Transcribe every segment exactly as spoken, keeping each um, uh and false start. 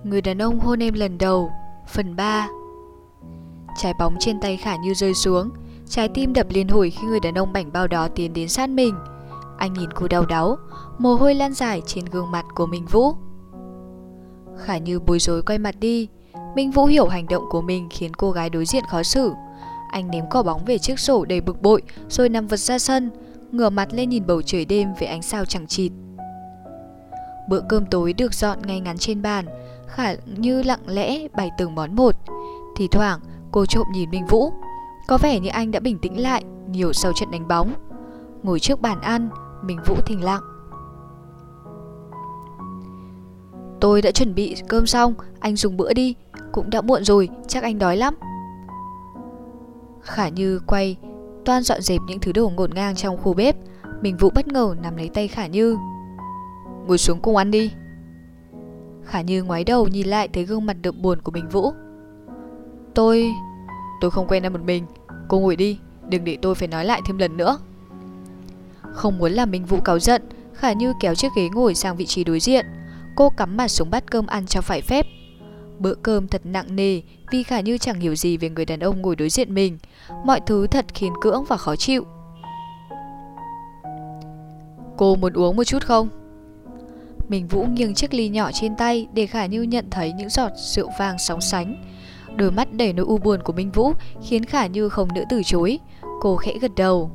Người đàn ông hôn em lần đầu, phần ba. Trái bóng trên tay Khả Như rơi xuống, trái tim đập liên hồi khi người đàn ông bảnh bao đó tiến đến sát mình. Anh nhìn cô đau đáu, mồ hôi lan dài trên gương mặt của Minh Vũ. Khả Như bối rối quay mặt đi. Minh Vũ hiểu hành động của mình khiến cô gái đối diện khó xử. Anh ném quả bóng về chiếc sổ đầy bực bội rồi nằm vật ra sân, ngửa mặt lên nhìn bầu trời đêm với ánh sao chằng chịt. Bữa cơm tối được dọn ngay ngắn trên bàn. Khả Như lặng lẽ bày từng món một. Thì thoảng cô trộm nhìn Minh Vũ. Có vẻ như anh đã bình tĩnh lại nhiều sau trận đánh bóng. Ngồi trước bàn ăn, Minh Vũ thinh lặng. Tôi đã chuẩn bị cơm xong, anh dùng bữa đi. Cũng đã muộn rồi, chắc anh đói lắm. Khả Như quay toan dọn dẹp những thứ đồ ngổn ngang trong khu bếp. Minh Vũ bất ngờ nắm lấy tay Khả Như. Ngồi xuống cùng ăn đi. Khả Như ngoái đầu nhìn lại thấy gương mặt đượm buồn của Minh Vũ. Tôi... Tôi không quen ăn một mình. Cô ngồi đi, đừng để tôi phải nói lại thêm lần nữa. Không muốn làm Minh Vũ cáu giận, Khả Như kéo chiếc ghế ngồi sang vị trí đối diện. Cô cắm mặt xuống bát cơm ăn cho phải phép. Bữa cơm thật nặng nề vì Khả Như chẳng hiểu gì về người đàn ông ngồi đối diện mình. Mọi thứ thật khiến cưỡng và khó chịu. Cô muốn uống một chút không? Minh Vũ nghiêng chiếc ly nhỏ trên tay để Khả Như nhận thấy những giọt rượu vang sóng sánh. Đôi mắt đầy nỗi u buồn của Minh Vũ khiến Khả Như không nỡ từ chối. Cô khẽ gật đầu.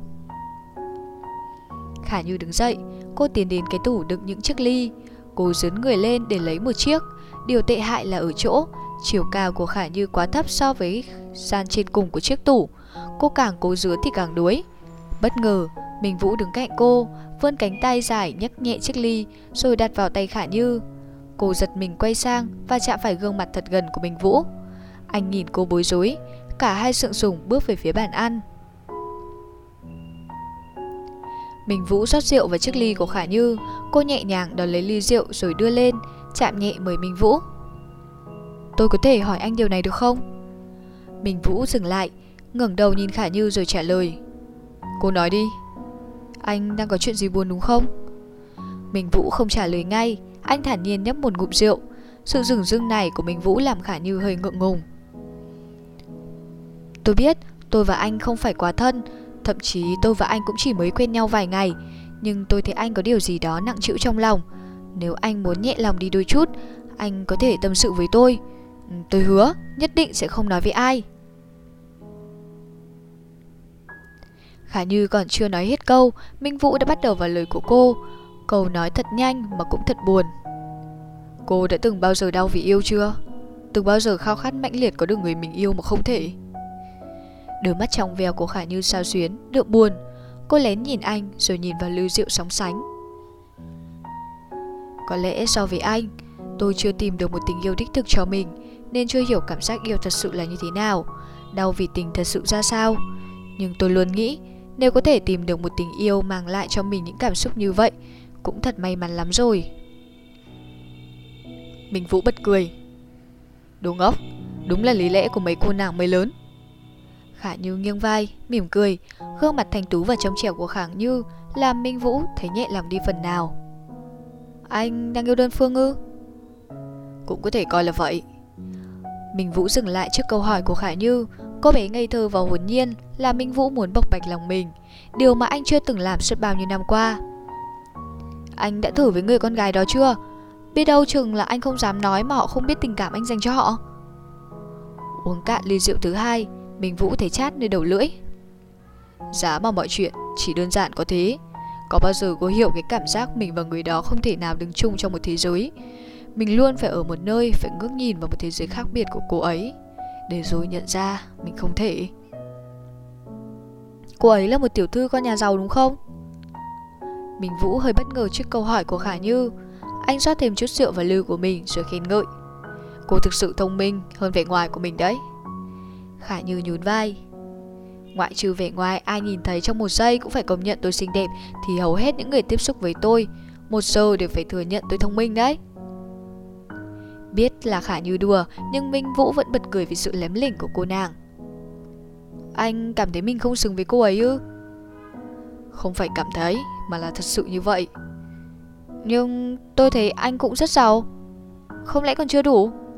Khả Như đứng dậy. Cô tiến đến cái tủ đựng những chiếc ly. Cô dướn người lên để lấy một chiếc. Điều tệ hại là ở chỗ chiều cao của Khả Như quá thấp so với gian trên cùng của chiếc tủ. Cô càng cố dướn thì càng đuối. Bất ngờ Minh Vũ đứng cạnh cô, vươn cánh tay dài nhấc nhẹ chiếc ly rồi đặt vào tay Khả Như. Cô giật mình quay sang và chạm phải gương mặt thật gần của Minh Vũ. Anh nhìn cô bối rối. Cả hai sượng sùng bước về phía bàn ăn. Minh Vũ rót rượu vào chiếc ly của Khả Như. Cô nhẹ nhàng đón lấy ly rượu rồi đưa lên, chạm nhẹ mời Minh Vũ. Tôi có thể hỏi anh điều này được không? Minh Vũ dừng lại, ngẩng đầu nhìn Khả Như rồi trả lời. Cô nói đi. Anh đang có chuyện gì buồn đúng không? Minh Vũ không trả lời ngay. Anh thản nhiên nhấp một ngụm rượu. Sự dửng dưng này của Minh Vũ làm Khả Như hơi ngượng ngùng. Tôi biết tôi và anh không phải quá thân. Thậm chí tôi và anh cũng chỉ mới quen nhau vài ngày. Nhưng tôi thấy anh có điều gì đó nặng trĩu trong lòng. Nếu anh muốn nhẹ lòng đi đôi chút, anh có thể tâm sự với tôi. Tôi hứa nhất định sẽ không nói với ai. Khả Như còn chưa nói hết câu, Minh Vũ đã bắt đầu vào lời của cô. Câu nói thật nhanh mà cũng thật buồn. Cô đã từng bao giờ đau vì yêu chưa? Từng bao giờ khao khát mãnh liệt có được người mình yêu mà không thể? Đôi mắt trong veo của Khả Như xao xuyến, đượm buồn. Cô lén nhìn anh rồi nhìn vào ly rượu sóng sánh. Có lẽ so với anh, tôi chưa tìm được một tình yêu đích thực cho mình, nên chưa hiểu cảm giác yêu thật sự là như thế nào, đau vì tình thật sự ra sao. Nhưng tôi luôn nghĩ nếu có thể tìm được một tình yêu mang lại cho mình những cảm xúc như vậy, cũng thật may mắn lắm rồi. Minh Vũ bật cười. Đồ ngốc, đúng là lý lẽ của mấy cô nàng mới lớn. Khả Như nghiêng vai, mỉm cười. Gương mặt thanh tú và trong trẻo của Khả Như làm Minh Vũ thấy nhẹ lòng đi phần nào. Anh đang yêu đơn phương ư? Cũng có thể coi là vậy. Minh Vũ dừng lại trước câu hỏi của Khả Như. Cô bé ngây thơ và hồn nhiên làm Minh Vũ muốn bộc bạch lòng mình, điều mà anh chưa từng làm suốt bao nhiêu năm qua. Anh đã thử với người con gái đó chưa? Biết đâu chừng là anh không dám nói mà họ không biết tình cảm anh dành cho họ. Uống cạn ly rượu thứ hai, Minh Vũ thấy chát nơi đầu lưỡi. Giá mà mọi chuyện chỉ đơn giản có thế. Có bao giờ cô hiểu cái cảm giác mình và người đó không thể nào đứng chung trong một thế giới? Mình luôn phải ở một nơi, phải ngước nhìn vào một thế giới khác biệt của cô ấy, để rồi nhận ra mình không thể. Cô ấy là một tiểu thư con nhà giàu đúng không? Minh Vũ hơi bất ngờ trước câu hỏi của Khả Như. Anh rót thêm chút rượu vào ly của mình rồi khen ngợi. Cô thực sự thông minh hơn vẻ ngoài của mình đấy. Khả Như nhún vai. Ngoại trừ vẻ ngoài, ai nhìn thấy trong một giây cũng phải công nhận tôi xinh đẹp, thì hầu hết những người tiếp xúc với tôi một giờ đều phải thừa nhận tôi thông minh đấy. Biết là Khả Như đùa, nhưng Minh Vũ vẫn bật cười vì sự lém lỉnh của cô nàng. Anh cảm thấy mình không xứng với cô ấy ư? Không phải cảm thấy, mà là thật sự như vậy. Nhưng tôi thấy anh cũng rất giàu. Không lẽ còn chưa đủ?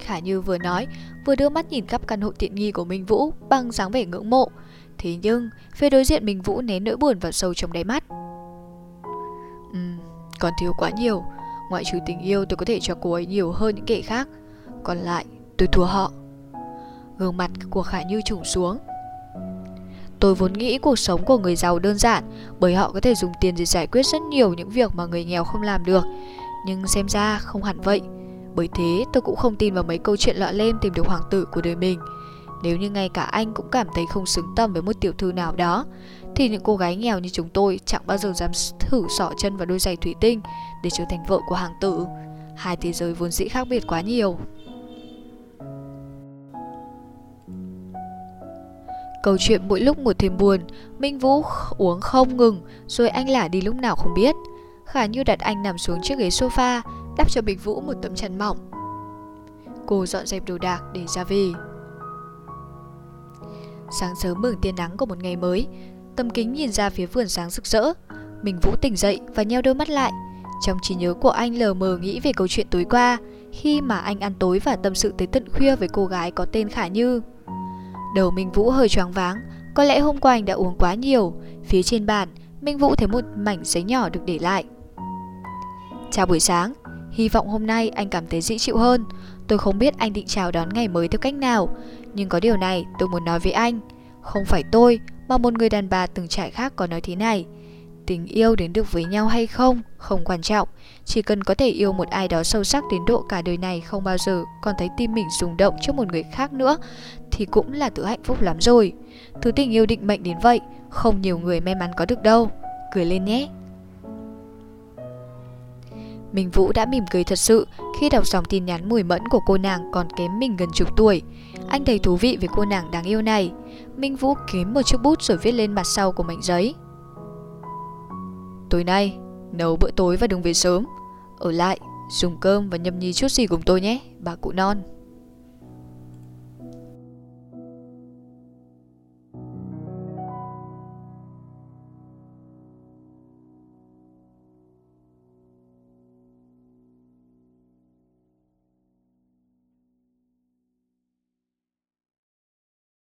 Khả Như vừa nói, vừa đưa mắt nhìn khắp căn hộ tiện nghi của Minh Vũ bằng dáng vẻ ngưỡng mộ. Thế nhưng, phía đối diện Minh Vũ nén nỗi buồn vào sâu trong đáy mắt. Ừm, còn thiếu quá nhiều. Ngoại trừ tình yêu, tôi có thể cho cô ấy nhiều hơn những kẻ khác. Còn lại, tôi thua họ. Gương mặt của Khả Như trùng xuống. Tôi vốn nghĩ cuộc sống của người giàu đơn giản, bởi họ có thể dùng tiền để giải quyết rất nhiều những việc mà người nghèo không làm được. Nhưng xem ra không hẳn vậy. Bởi thế tôi cũng không tin vào mấy câu chuyện lọ lem tìm được hoàng tử của đời mình. Nếu như ngay cả anh cũng cảm thấy không xứng tầm với một tiểu thư nào đó, thì những cô gái nghèo như chúng tôi chẳng bao giờ dám thử xỏ chân vào đôi giày thủy tinh để trở thành vợ của hoàng tử. Hai thế giới vốn dĩ khác biệt quá nhiều. Câu chuyện mỗi lúc một thêm buồn. Minh Vũ uống không ngừng, rồi anh lả đi lúc nào không biết. Khả Như đặt anh nằm xuống chiếc ghế sofa, đắp cho Minh Vũ một tấm chăn mỏng. Cô dọn dẹp đồ đạc để ra về. Sáng sớm mừng tia nắng của một ngày mới, tấm kính nhìn ra phía vườn sáng rực rỡ. Minh Vũ tỉnh dậy và nheo đôi mắt lại. Trong trí nhớ của anh lờ mờ nghĩ về câu chuyện tối qua, khi mà anh ăn tối và tâm sự tới tận khuya với cô gái có tên Khả Như. Đầu Minh Vũ hơi choáng váng, có lẽ hôm qua anh đã uống quá nhiều. Phía trên bàn, Minh Vũ thấy một mảnh giấy nhỏ được để lại. Chào buổi sáng, hy vọng hôm nay anh cảm thấy dễ chịu hơn. Tôi không biết anh định chào đón ngày mới theo cách nào, nhưng có điều này tôi muốn nói với anh. Không phải tôi, mà một người đàn bà từng trải khác có nói thế này: tình yêu đến được với nhau hay không, không quan trọng. Chỉ cần có thể yêu một ai đó sâu sắc đến độ cả đời này không bao giờ còn thấy tim mình rung động trước một người khác nữa, thì cũng là tự hạnh phúc lắm rồi. Thứ tình yêu định mệnh đến vậy, không nhiều người may mắn có được đâu. Cười lên nhé. Minh Vũ đã mỉm cười thật sự khi đọc dòng tin nhắn mùi mẫn của cô nàng còn kém mình gần chục tuổi. Anh thấy thú vị với cô nàng đáng yêu này. Minh Vũ kiếm một chiếc bút rồi viết lên mặt sau của mảnh giấy: tối nay nấu bữa tối và đừng về sớm. Ở lại dùng cơm và nhâm nhi chút gì cùng tôi nhé, bà cụ non.